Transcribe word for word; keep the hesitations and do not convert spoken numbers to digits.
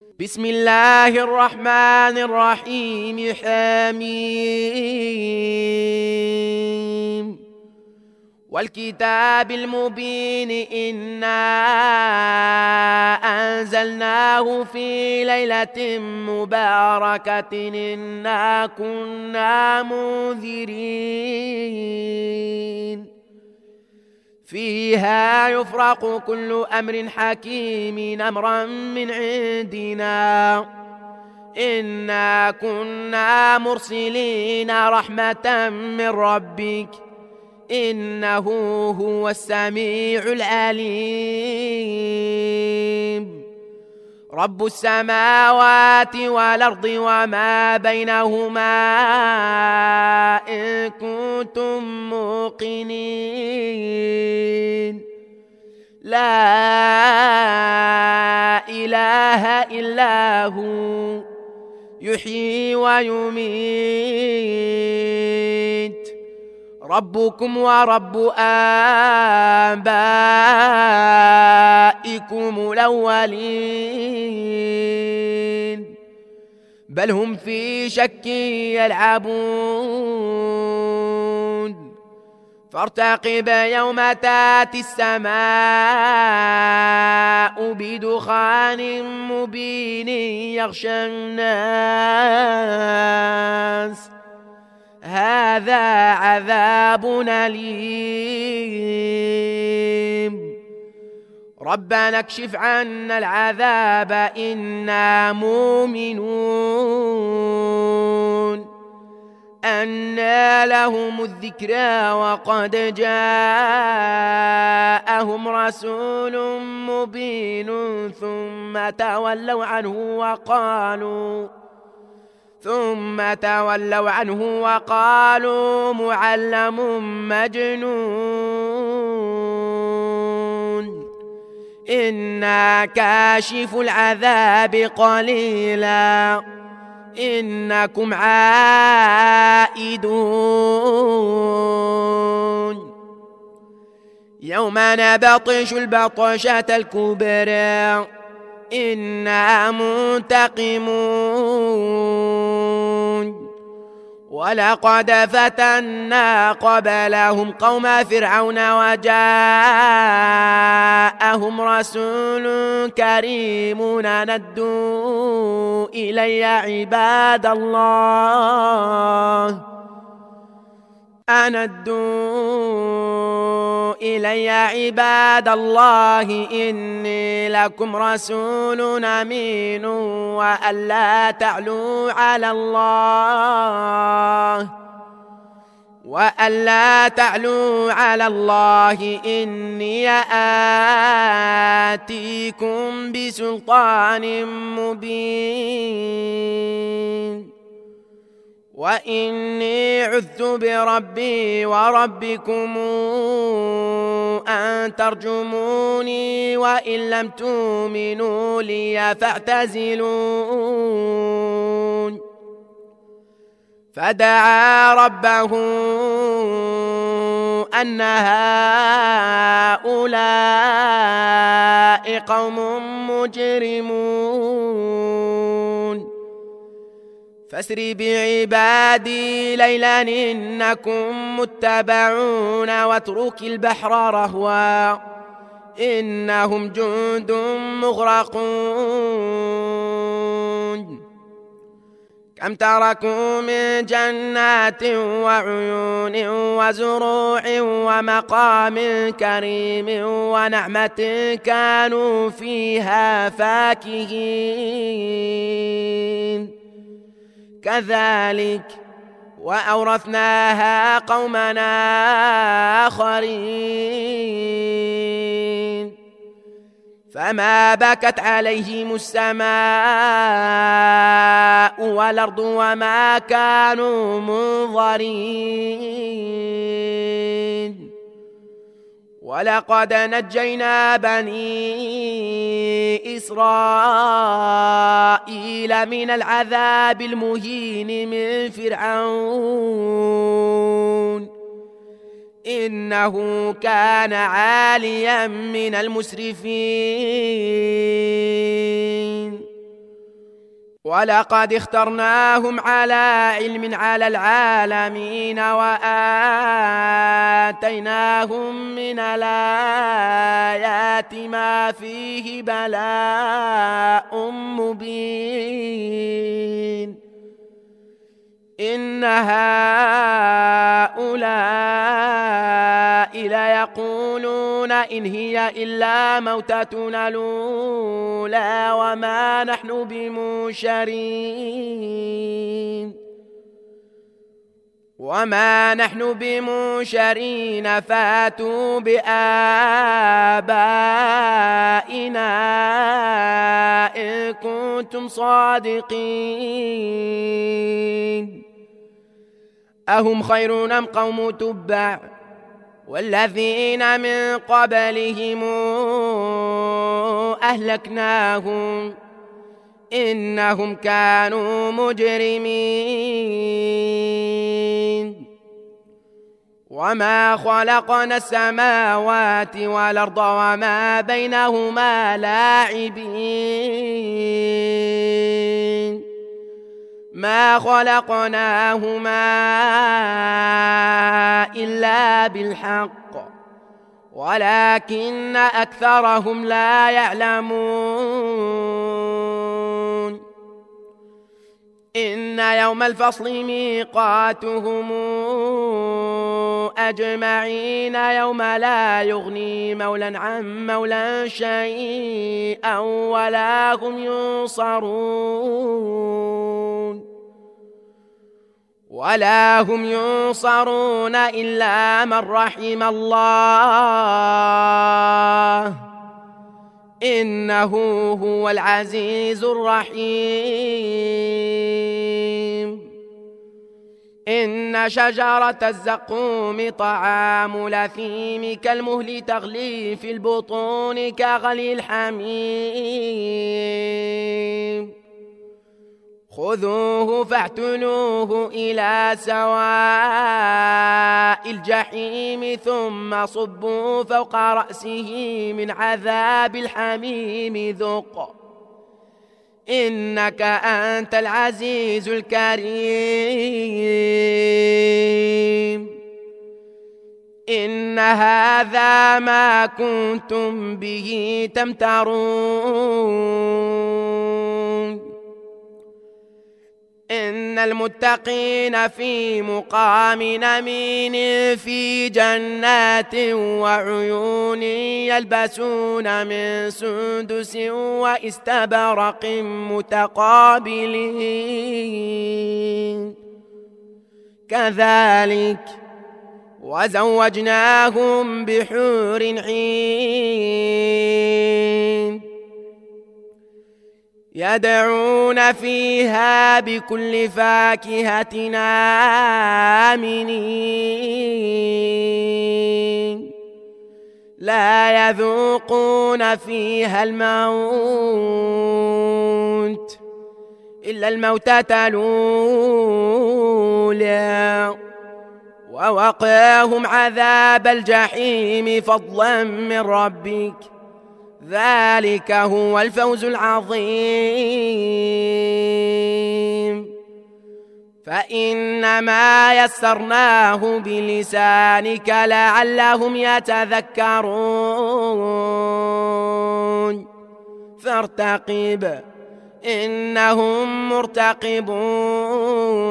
بسم الله الرحمن الرحيم. حميم والكتاب المبين إنا أنزلناه في ليلة مباركة إنا كنا منذرين فيها يفرق كل أمر حكيم أمرا من عندنا إنا كنا مرسلين رحمة من ربك إنه هو السميع العليم رب السماوات والأرض وما بينهما إن كنتم موقنين لا إله إلا هو يحيي ويميت ربكم ورب آبائكم الأولين بل هم في شك يلعبون فارتقب يوم تاتي السماء بدخان مبين يغشى الناس هذا عذاب أليم ربنا اكشف عنا العذاب إنا مؤمنون أنى لهم الذكرى وقد جاءهم رسول مبين ثم تولوا عنه وقالوا ثم تولوا عنه وقالوا معلم مجنون إنا كاشف العذاب قليلا إنكم عائدون يوم نبطش البطشة الكبرى إنا منتقمون ولقد فتنا قبلهم قوم فرعون وجاءهم رسول كريم ندوا إلي عباد الله أندوا إلي عباد الله إني لكم رسول أمين وألا تعلوا على الله وألا تعلوا على الله إني آتيكم بسلطان مبين وإني عذت بربي وربكم أن ترجموني وإن لم تؤمنوا لي فاعتزلون فدعا ربه أن هؤلاء قوم مجرمون فاسر بعبادي ليلا إنكم متبعون واترك البحر رهوا إنهم جند مغرقون كم تركوا من جنات وعيون وزروع ومقام كريم ونعمة كانوا فيها فاكهين كذلك وأورثناها قومنا آخرين فما بكت عليهم السماء والأرض وما كانوا منظرين ولقد نجينا بني إسرائيل من العذاب المهين من فرعون إنه كان عاليا من المسرفين ولقد اخترناهم على علم على العالمين وآتيناهم من الآيات ما فيه بلاء مبين إن هؤلاء ليقولون إن هي إلا موتتنا الأولى وما نحن بمنشرين وما نحن بمنشرين فاتوا بآبائنا إن كنتم صادقين أهم خير أم قوم تبع والذين من قبلهم أهلكناهم إنهم كانوا مجرمين وما خلقنا السماوات والأرض وما بينهما لاعبين ما خلقناهما إلا بالحق ولكن أكثرهم لا يعلمون إن يوم الفصل ميقاتهم أجمعين يوم لا يغني مولى عن مولى شيئا ولا هم ينصرون ولا هم ينصرون إلا من رحم الله إنه هو العزيز الرحيم إن شجرة الزقوم طعام الأثيم كالمهل تغلي في البطون كغلي الحميم خذوه فاعتلوه إلى سواء الجحيم ثم صبوا فوق رأسه من عذاب الحميم ذق إنك أنت العزيز الكريم إن هذا ما كنتم به تمترون إن المتقين في مقام أمين في جنات وعيون يلبسون من سندس واستبرق متقابلين كذلك وزوجناهم بحور عين يدعون فيها بكل فاكهة آمنين لا يذوقون فيها الموت إلا الموتة الأولى ووقاهم عذاب الجحيم فضلا من ربك ذلك هو الفوز العظيم فإنما يسرناه بلسانك لعلهم يتذكرون فارتقب إنهم مرتقبون